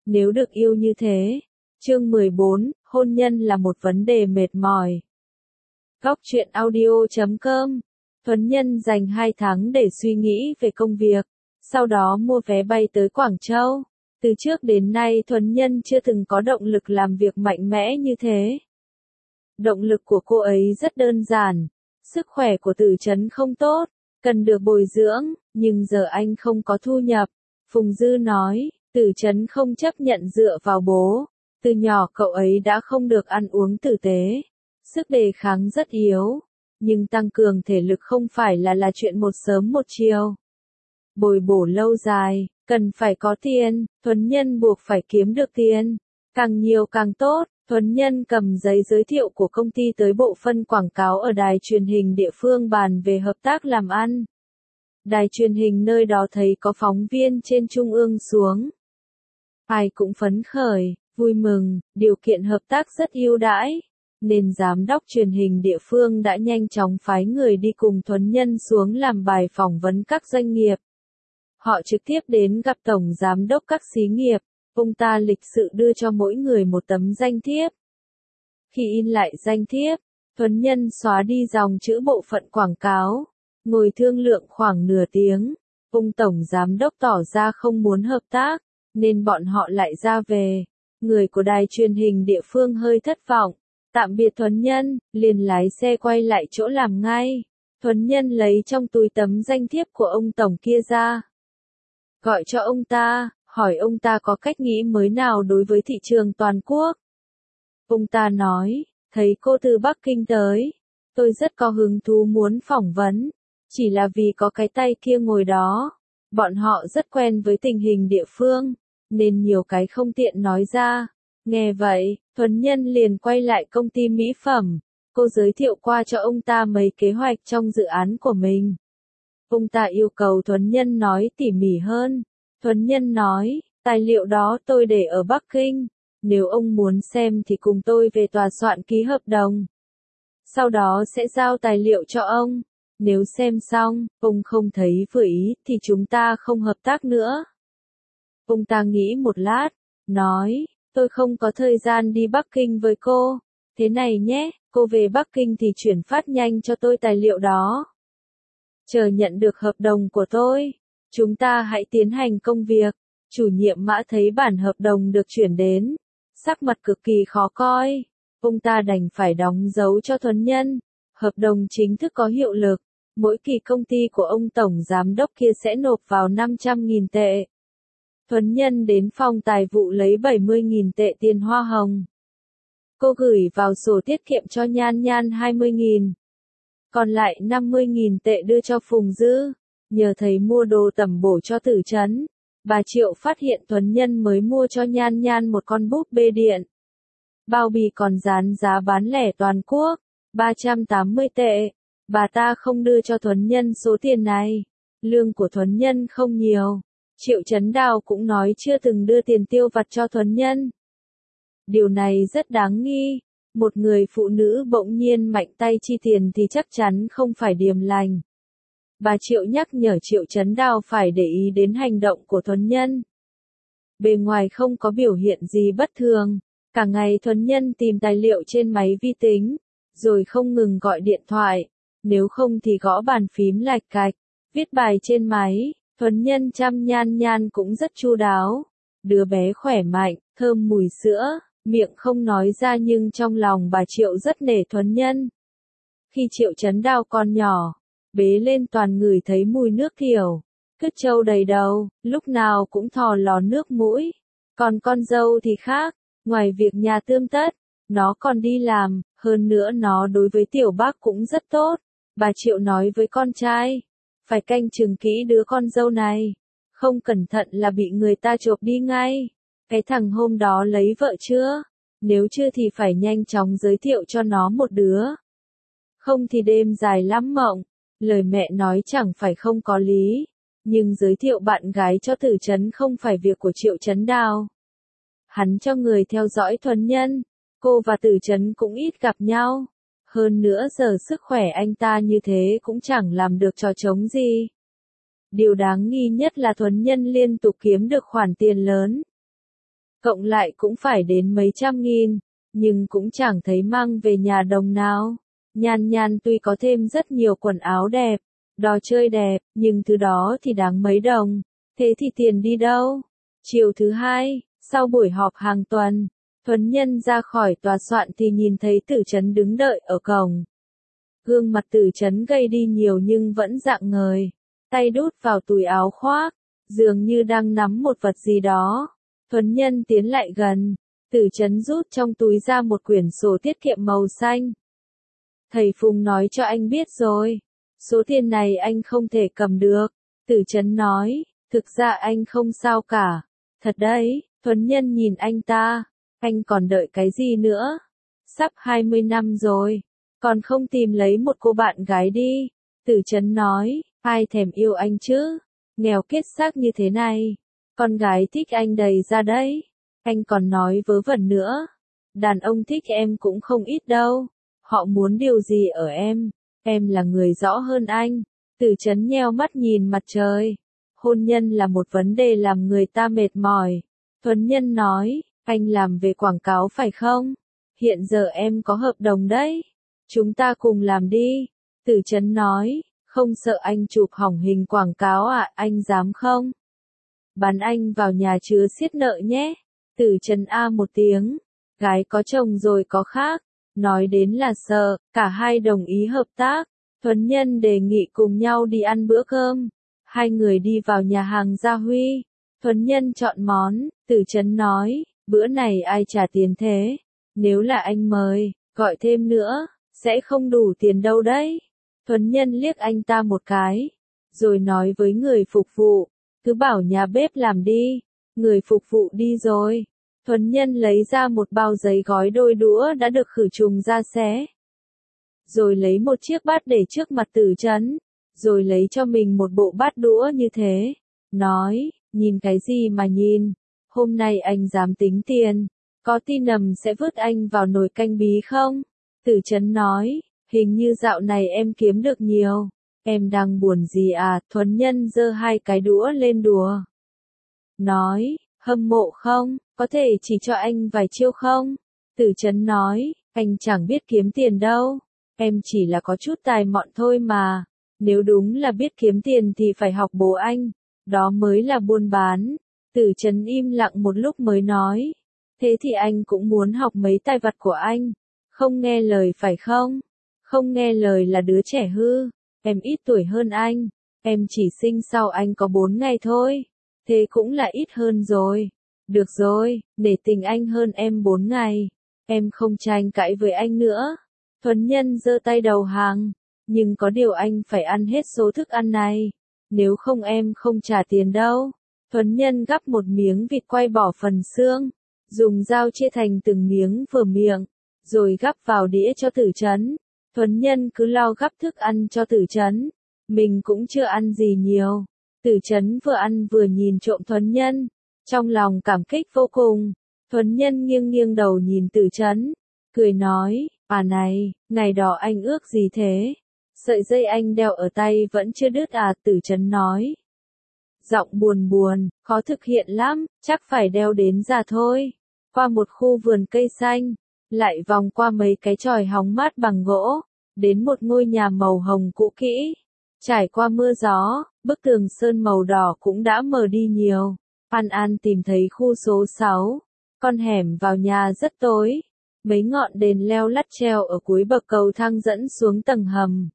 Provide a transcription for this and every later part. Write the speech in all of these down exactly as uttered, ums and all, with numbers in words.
nếu được yêu như thế. Chương mười bốn, hôn nhân là một vấn đề mệt mỏi. Góc truyện audio chấm com. Thuấn Nhân dành hai tháng để suy nghĩ về công việc, sau đó mua vé bay tới Quảng Châu. Từ trước đến nay Thuấn Nhân chưa từng có động lực làm việc mạnh mẽ như thế. Động lực của cô ấy rất đơn giản. Sức khỏe của Tử Chấn không tốt, cần được bồi dưỡng, nhưng giờ anh không có thu nhập. Phùng Dư nói, Tử Chấn không chấp nhận dựa vào bố. Từ nhỏ cậu ấy đã không được ăn uống tử tế. Sức đề kháng rất yếu. Nhưng tăng cường thể lực không phải là là chuyện một sớm một chiều. Bồi bổ lâu dài, cần phải có tiền, Thuấn Nhân buộc phải kiếm được tiền. Càng nhiều càng tốt. Thuấn Nhân cầm giấy giới thiệu của công ty tới bộ phận quảng cáo ở đài truyền hình địa phương bàn về hợp tác làm ăn. Đài truyền hình nơi đó thấy có phóng viên trên trung ương xuống. Ai cũng phấn khởi, vui mừng, điều kiện hợp tác rất ưu đãi. Nên giám đốc truyền hình địa phương đã nhanh chóng phái người đi cùng Thuấn Nhân xuống làm bài phỏng vấn các doanh nghiệp. Họ trực tiếp đến gặp tổng giám đốc các xí nghiệp. Ông ta lịch sự đưa cho mỗi người một tấm danh thiếp. Khi in lại danh thiếp, Thuấn Nhân xóa đi dòng chữ bộ phận quảng cáo. Ngồi thương lượng khoảng nửa tiếng. Ông tổng giám đốc tỏ ra không muốn hợp tác, nên bọn họ lại ra về. Người của đài truyền hình địa phương hơi thất vọng. Tạm biệt Thuấn Nhân, liền lái xe quay lại chỗ làm ngay. Thuấn Nhân lấy trong túi tấm danh thiếp của ông tổng kia ra. Gọi cho ông ta, hỏi ông ta có cách nghĩ mới nào đối với thị trường toàn quốc. Ông ta nói, thấy cô từ Bắc Kinh tới, tôi rất có hứng thú muốn phỏng vấn, chỉ là vì có cái tay kia ngồi đó. Bọn họ rất quen với tình hình địa phương, nên nhiều cái không tiện nói ra. Nghe vậy, Thuấn Nhân liền quay lại công ty mỹ phẩm. Cô giới thiệu qua cho ông ta mấy kế hoạch trong dự án của mình. Ông ta yêu cầu Thuấn Nhân nói tỉ mỉ hơn. Thuấn Nhân nói, tài liệu đó tôi để ở Bắc Kinh. Nếu ông muốn xem thì cùng tôi về tòa soạn ký hợp đồng. Sau đó sẽ giao tài liệu cho ông. Nếu xem xong, ông không thấy vừa ý thì chúng ta không hợp tác nữa. Ông ta nghĩ một lát, nói, tôi không có thời gian đi Bắc Kinh với cô. Thế này nhé, cô về Bắc Kinh thì chuyển phát nhanh cho tôi tài liệu đó. Chờ nhận được hợp đồng của tôi, chúng ta hãy tiến hành công việc. Chủ nhiệm Mã thấy bản hợp đồng được chuyển đến, sắc mặt cực kỳ khó coi. Ông ta đành phải đóng dấu cho Thuấn Nhân. Hợp đồng chính thức có hiệu lực. Mỗi kỳ công ty của ông tổng giám đốc kia sẽ nộp vào năm trăm nghìn tệ. Thuấn Nhân đến phòng tài vụ lấy bảy mươi nghìn tệ tiền hoa hồng. Cô gửi vào sổ tiết kiệm cho Nhan Nhan hai mươi nghìn. Còn lại năm mươi nghìn tệ đưa cho Phùng Dư. Nhờ thầy mua đồ tẩm bổ cho Tử Chấn, bà Triệu phát hiện Thuấn Nhân mới mua cho Nhan Nhan một con búp bê điện. Bao bì còn dán giá bán lẻ toàn quốc, ba trăm tám mươi tệ. Bà ta không đưa cho Thuấn Nhân số tiền này. Lương của Thuấn Nhân không nhiều. Triệu Chấn Đào cũng nói chưa từng đưa tiền tiêu vặt cho Thuấn Nhân. Điều này rất đáng nghi. Một người phụ nữ bỗng nhiên mạnh tay chi tiền thì chắc chắn không phải điềm lành. Bà Triệu nhắc nhở Triệu Chấn Đào phải để ý đến hành động của Thuấn Nhân. Bề ngoài không có biểu hiện gì bất thường. Cả ngày Thuấn Nhân tìm tài liệu trên máy vi tính, rồi không ngừng gọi điện thoại. Nếu không thì gõ bàn phím lạch cạch, viết bài trên máy. Thuấn Nhân chăm Nhan Nhan cũng rất chu đáo. Đứa bé khỏe mạnh, thơm mùi sữa, miệng không nói ra nhưng trong lòng bà Triệu rất nể Thuấn Nhân. Khi Triệu Chấn Đào con nhỏ, bế lên toàn người thấy mùi nước thiểu, cứt trâu đầy đầu, lúc nào cũng thò lò nước mũi. Còn con dâu thì khác, ngoài việc nhà tươm tất, nó còn đi làm, hơn nữa nó đối với tiểu bác cũng rất tốt. Bà Triệu nói với con trai, phải canh chừng kỹ đứa con dâu này, không cẩn thận là bị người ta chộp đi ngay. Cái thằng hôm đó lấy vợ chưa? Nếu chưa thì phải nhanh chóng giới thiệu cho nó một đứa. Không thì đêm dài lắm mộng. Lời mẹ nói chẳng phải không có lý, nhưng giới thiệu bạn gái cho Tử Chấn không phải việc của Triệu Chấn Đào. Hắn cho người theo dõi Thuấn Nhân, cô và Tử Chấn cũng ít gặp nhau. Hơn nữa giờ sức khỏe anh ta như thế cũng chẳng làm được trò trống gì. Điều đáng nghi nhất là Thuấn Nhân liên tục kiếm được khoản tiền lớn. cộng lại cũng phải đến mấy trăm nghìn, nhưng cũng chẳng thấy mang về nhà đồng nào. Nhan Nhan tuy có thêm rất nhiều quần áo đẹp, đồ chơi đẹp, nhưng thứ đó thì đáng mấy đồng, thế thì tiền đi đâu? Chiều thứ hai, sau buổi họp hàng tuần, Thuấn Nhân ra khỏi tòa soạn thì nhìn thấy Tử Chấn đứng đợi ở cổng. Gương mặt Tử Chấn gầy đi nhiều nhưng vẫn rạng ngời, tay đút vào túi áo khoác, dường như đang nắm một vật gì đó. Thuấn Nhân tiến lại gần, Tử Chấn rút trong túi ra một quyển sổ tiết kiệm màu xanh. Thầy Phùng nói cho anh biết rồi, số tiền này anh không thể cầm được. Tử Chấn nói, thực ra anh không sao cả. Thật đấy, Thuấn Nhân nhìn anh ta, anh còn đợi cái gì nữa? Sắp hai mươi năm rồi, còn không tìm lấy một cô bạn gái đi. Tử Chấn nói, ai thèm yêu anh chứ, nghèo kiết xác như thế này, con gái thích anh đầy ra đấy. Anh còn nói vớ vẩn nữa, đàn ông thích em cũng không ít đâu, họ muốn điều gì ở em, em là người rõ hơn anh. Tử Chấn nheo mắt nhìn mặt trời, hôn nhân là một vấn đề làm người ta mệt mỏi. Thuấn Nhân nói, anh làm về quảng cáo phải không? Hiện giờ em có hợp đồng đấy, chúng ta cùng làm đi. Tử Chấn nói, không sợ anh chụp hỏng hình quảng cáo à, anh dám không? Bán anh vào nhà chứa xiết nợ nhé. Tử Chấn a một tiếng, gái có chồng rồi có khác, nói đến là sợ. Cả hai đồng ý hợp tác. Thuấn Nhân đề nghị cùng nhau đi ăn bữa cơm. Hai người đi vào nhà hàng Gia Huy. Thuấn Nhân chọn món, Tử Chấn nói, bữa này ai trả tiền thế? Nếu là anh mời, gọi thêm nữa, sẽ không đủ tiền đâu đấy. Thuấn Nhân liếc anh ta một cái, rồi nói với người phục vụ, cứ bảo nhà bếp làm đi. Người phục vụ đi rồi. Thuấn Nhân lấy ra một bao giấy gói đôi đũa đã được khử trùng ra xé. Rồi lấy một chiếc bát để trước mặt Tử Chấn, rồi lấy cho mình một bộ bát đũa như thế. Nói, nhìn cái gì mà nhìn, hôm nay anh dám tính tiền, có tin nầm sẽ vứt anh vào nồi canh bí không? Tử Chấn nói, hình như dạo này em kiếm được nhiều, em đang buồn gì à? Thuấn Nhân giơ hai cái đũa lên đùa. Nói, hâm mộ không, có thể chỉ cho anh vài chiêu không? Tử Chấn nói, anh chẳng biết kiếm tiền đâu, em chỉ là có chút tài mọn thôi mà, nếu đúng là biết kiếm tiền thì phải học bố anh, đó mới là buôn bán. Tử Chấn im lặng một lúc mới nói, thế thì anh cũng muốn học mấy tài vặt của anh, không nghe lời phải không? Không nghe lời là đứa trẻ hư, em ít tuổi hơn anh, em chỉ sinh sau anh có bốn ngày thôi, thế cũng là ít hơn rồi. Được rồi, để tình anh hơn em bốn ngày, em không tranh cãi với anh nữa. Thuấn Nhân giơ tay đầu hàng, nhưng có điều anh phải ăn hết số thức ăn này, nếu không em không trả tiền đâu. Thuấn Nhân gắp một miếng vịt quay bỏ phần xương, dùng dao chia thành từng miếng vừa miệng, rồi gắp vào đĩa cho Tử Chấn. Thuấn Nhân cứ lo gắp thức ăn cho Tử Chấn, mình cũng chưa ăn gì nhiều. Tử Chấn vừa ăn vừa nhìn trộm Thuấn Nhân, trong lòng cảm kích vô cùng. Thuấn Nhân nghiêng nghiêng đầu nhìn Tử Chấn, cười nói, à này, ngày đó anh ước gì thế? Sợi dây anh đeo ở tay vẫn chưa đứt à? Tử Chấn nói. Giọng buồn buồn, khó thực hiện lắm, chắc phải đeo đến già thôi. Qua một khu vườn cây xanh, lại vòng qua mấy cái chòi hóng mát bằng gỗ, đến một ngôi nhà màu hồng cũ kỹ. Trải qua mưa gió, bức tường sơn màu đỏ cũng đã mờ đi nhiều. An An tìm thấy khu số sáu. Con hẻm vào nhà rất tối. Mấy ngọn đèn leo lắt treo ở cuối bậc cầu thang dẫn xuống tầng hầm.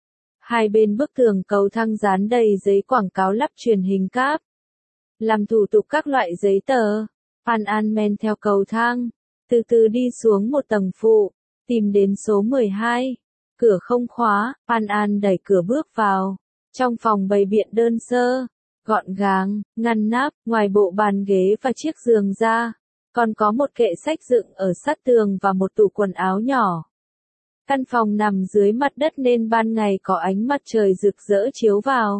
Hai bên bức tường cầu thang dán đầy giấy quảng cáo lắp truyền hình cáp. Làm thủ tục các loại giấy tờ. An An men theo cầu thang, từ từ đi xuống một tầng phụ, tìm đến số mười hai. Cửa không khóa, An An đẩy cửa bước vào. Trong phòng bày biện đơn sơ, gọn gàng, ngăn nắp, ngoài bộ bàn ghế và chiếc giường ra, còn có một kệ sách dựng ở sát tường và một tủ quần áo nhỏ. Căn phòng nằm dưới mặt đất nên ban ngày có ánh mặt trời rực rỡ chiếu vào.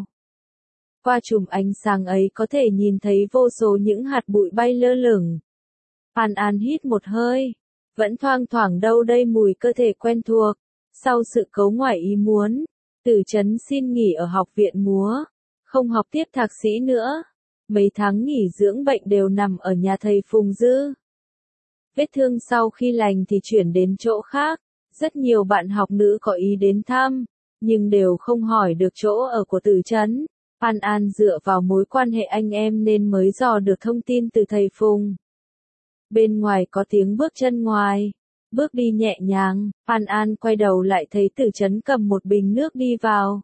Qua chùm ánh sáng ấy có thể nhìn thấy vô số những hạt bụi bay lơ lửng. An An hít một hơi, vẫn thoang thoảng đâu đây mùi cơ thể quen thuộc. Sau sự cố ngoài ý muốn, Tử Chấn xin nghỉ ở học viện múa, không học tiếp thạc sĩ nữa. mấy tháng nghỉ dưỡng bệnh đều nằm ở nhà thầy Phùng Dư. Vết thương sau khi lành thì chuyển đến chỗ khác, rất nhiều bạn học nữ có ý đến thăm, nhưng đều không hỏi được chỗ ở của Tử Chấn. An An dựa vào mối quan hệ anh em nên mới dò được thông tin từ thầy Phùng. Bên ngoài có tiếng bước chân ngoài, bước đi nhẹ nhàng, An An quay đầu lại thấy Tử Chấn cầm một bình nước đi vào.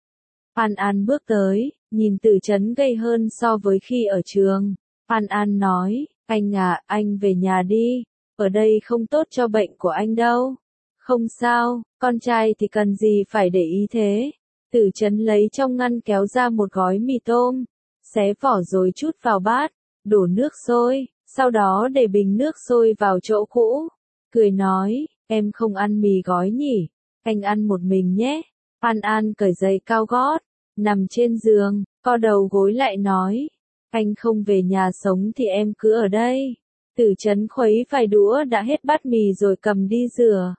An An bước tới, nhìn Tử Chấn gầy hơn so với khi ở trường. An An nói, anh à, anh về nhà đi, ở đây không tốt cho bệnh của anh đâu. Không sao, con trai thì cần gì phải để ý thế. Tử Chấn lấy trong ngăn kéo ra một gói mì tôm, xé vỏ rồi chút vào bát, đổ nước sôi, sau đó để bình nước sôi vào chỗ cũ. Cười nói, em không ăn mì gói nhỉ, anh ăn một mình nhé. An An cởi giày cao gót, nằm trên giường, co đầu gối lại nói, anh không về nhà sống thì em cứ ở đây. Tử Chấn khuấy vài đũa đã hết bát mì rồi cầm đi rửa.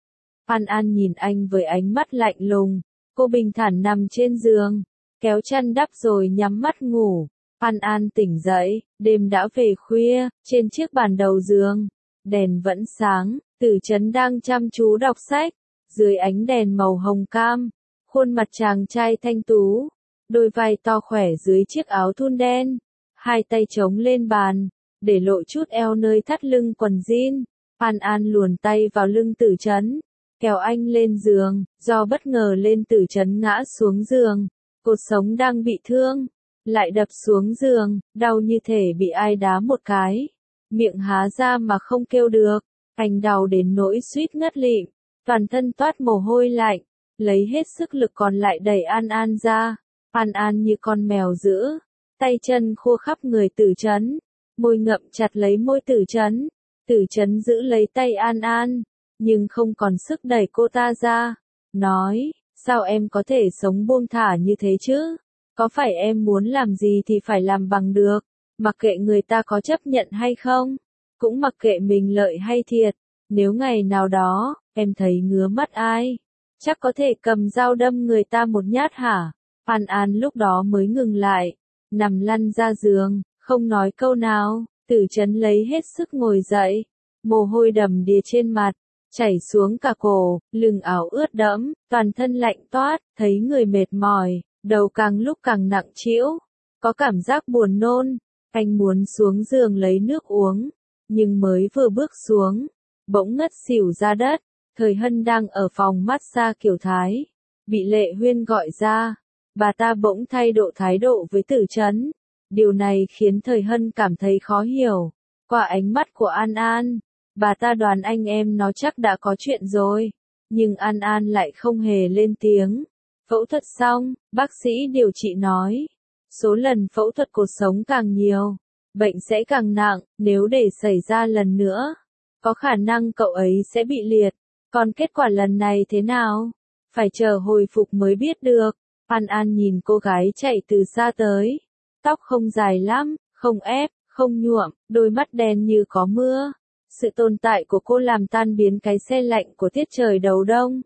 An An nhìn anh với ánh mắt lạnh lùng, cô bình thản nằm trên giường, kéo chăn đắp rồi nhắm mắt ngủ. An An tỉnh dậy, đêm đã về khuya, trên chiếc bàn đầu giường, đèn vẫn sáng, Tử Chấn đang chăm chú đọc sách, dưới ánh đèn màu hồng cam, khuôn mặt chàng trai thanh tú, đôi vai to khỏe dưới chiếc áo thun đen, hai tay chống lên bàn, để lộ chút eo nơi thắt lưng quần jean. An An luồn tay vào lưng Tử Chấn, kéo anh lên giường, do bất ngờ lên Tử Chấn ngã xuống giường, cột sống đang bị thương, lại đập xuống giường, đau như thể bị ai đá một cái, miệng há ra mà không kêu được, anh đau đến nỗi suýt ngất lịm, toàn thân toát mồ hôi lạnh, lấy hết sức lực còn lại đẩy An An ra. An An như con mèo dữ, tay chân khô khắp người Tử Chấn, môi ngậm chặt lấy môi Tử Chấn. Tử Chấn giữ lấy tay An An, nhưng không còn sức đẩy cô ta ra, nói, sao em có thể sống buông thả như thế chứ? Có phải em muốn làm gì thì phải làm bằng được, mặc kệ người ta có chấp nhận hay không, cũng mặc kệ mình lợi hay thiệt, nếu ngày nào đó, em thấy ngứa mắt ai, chắc có thể cầm dao đâm người ta một nhát hả? An An lúc đó mới ngừng lại, nằm lăn ra giường, không nói câu nào. Tử Chấn lấy hết sức ngồi dậy, mồ hôi đầm đìa trên mặt, chảy xuống cả cổ, lưng áo ướt đẫm, toàn thân lạnh toát, thấy người mệt mỏi, đầu càng lúc càng nặng trĩu, có cảm giác buồn nôn. Anh muốn xuống giường lấy nước uống, nhưng mới vừa bước xuống, bỗng ngất xỉu ra đất. Thời Hân đang ở phòng massage kiểu Thái, bị Lệ Huyên gọi ra, bà ta bỗng thay đổi thái độ với Tử Chấn. Điều này khiến Thời Hân cảm thấy khó hiểu. Qua ánh mắt của An An, bà ta đoán anh em nó chắc đã có chuyện rồi. Nhưng An An lại không hề lên tiếng. Phẫu thuật xong, bác sĩ điều trị nói, số lần phẫu thuật cột sống càng nhiều, bệnh sẽ càng nặng, nếu để xảy ra lần nữa, có khả năng cậu ấy sẽ bị liệt. Còn kết quả lần này thế nào? Phải chờ hồi phục mới biết được. An An nhìn cô gái chạy từ xa tới. Tóc không dài lắm, không ép, không nhuộm, đôi mắt đen như có mưa. Sự tồn tại của cô làm tan biến cái se lạnh của tiết trời đầu đông.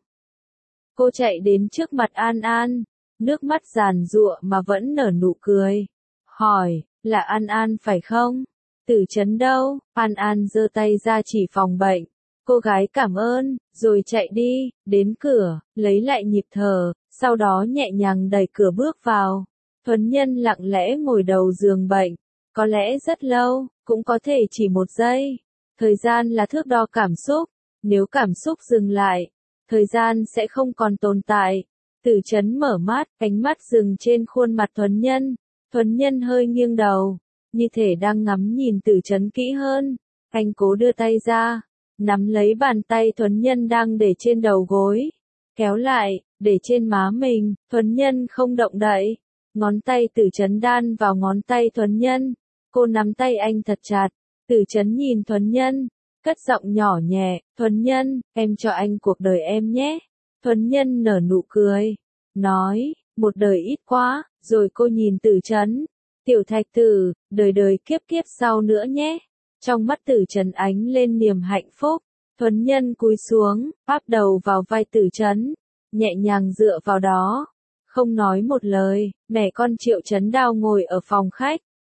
Cô chạy đến trước mặt An An, nước mắt giàn giụa mà vẫn nở nụ cười. Hỏi, là An An phải không? Tử Chấn đâu? An An giơ tay ra chỉ phòng bệnh. Cô gái cảm ơn, rồi chạy đi, đến cửa, lấy lại nhịp thở, sau đó nhẹ nhàng đẩy cửa bước vào. Thuấn Nhân lặng lẽ ngồi đầu giường bệnh, có lẽ rất lâu, cũng có thể chỉ một giây. Thời gian là thước đo cảm xúc, nếu cảm xúc dừng lại, thời gian sẽ không còn tồn tại. Tử Chấn mở mắt, ánh mắt dừng trên khuôn mặt Thuấn Nhân. Thuấn Nhân hơi nghiêng đầu, như thể đang ngắm nhìn Tử Chấn kỹ hơn. Anh cố đưa tay ra, nắm lấy bàn tay Thuấn Nhân đang để trên đầu gối, kéo lại, để trên má mình. Thuấn Nhân không động đậy. Ngón tay Tử Chấn đan vào ngón tay Thuấn Nhân. Cô nắm tay anh thật chặt. Tử Chấn nhìn Thuấn Nhân, cất giọng nhỏ nhẹ, Thuấn Nhân, em cho anh cuộc đời em nhé. Thuấn Nhân nở nụ cười, nói, một đời ít quá. Rồi cô nhìn Tử Chấn, Tiểu Thạch Tử, đời đời kiếp kiếp sau nữa nhé. Trong mắt Tử Chấn ánh lên niềm hạnh phúc. Thuấn Nhân cúi xuống, áp đầu vào vai Tử Chấn, nhẹ nhàng dựa vào đó. Không nói một lời, mẹ con Triệu Chấn Đao ngồi ở phòng khách,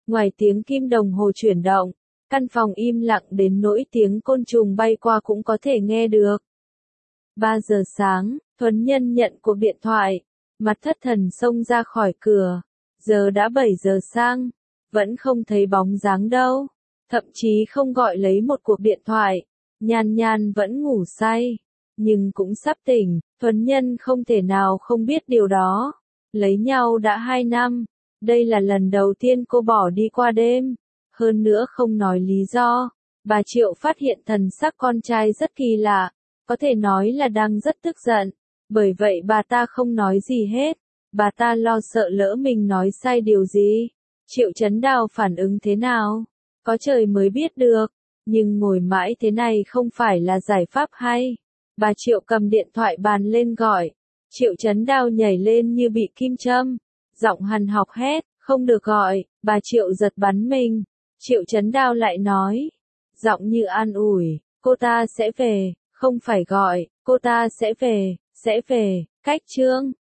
Ngoài tiếng kim đồng hồ chuyển động, căn phòng im lặng đến nỗi tiếng côn trùng bay qua cũng có thể nghe được. ba giờ sáng, Thuấn Nhân nhận cuộc điện thoại, mặt thất thần xông ra khỏi cửa. Giờ đã bảy giờ sang, vẫn không thấy bóng dáng đâu, thậm chí không gọi lấy một cuộc điện thoại. Nhan Nhan vẫn ngủ say, nhưng cũng sắp tỉnh. Thuấn Nhân không thể nào không biết điều đó. Lấy nhau đã hai năm, đây là lần đầu tiên cô bỏ đi qua đêm, hơn nữa không nói lý do. Bà Triệu phát hiện thần sắc con trai rất kỳ lạ, có thể nói là đang rất tức giận, bởi vậy bà ta không nói gì hết. Bà ta lo sợ lỡ mình nói sai điều gì. Triệu Chấn Đao phản ứng thế nào? Có trời mới biết được, nhưng ngồi mãi thế này không phải là giải pháp hay. Bà Triệu cầm điện thoại bàn lên gọi. Triệu Chấn Đao nhảy lên như bị kim châm, giọng hằn học hét, không được gọi. Bà Triệu giật bắn mình. Triệu Chấn Đao lại nói, giọng như an ủi, cô ta sẽ về, không phải gọi, cô ta sẽ về, sẽ về. Cách chương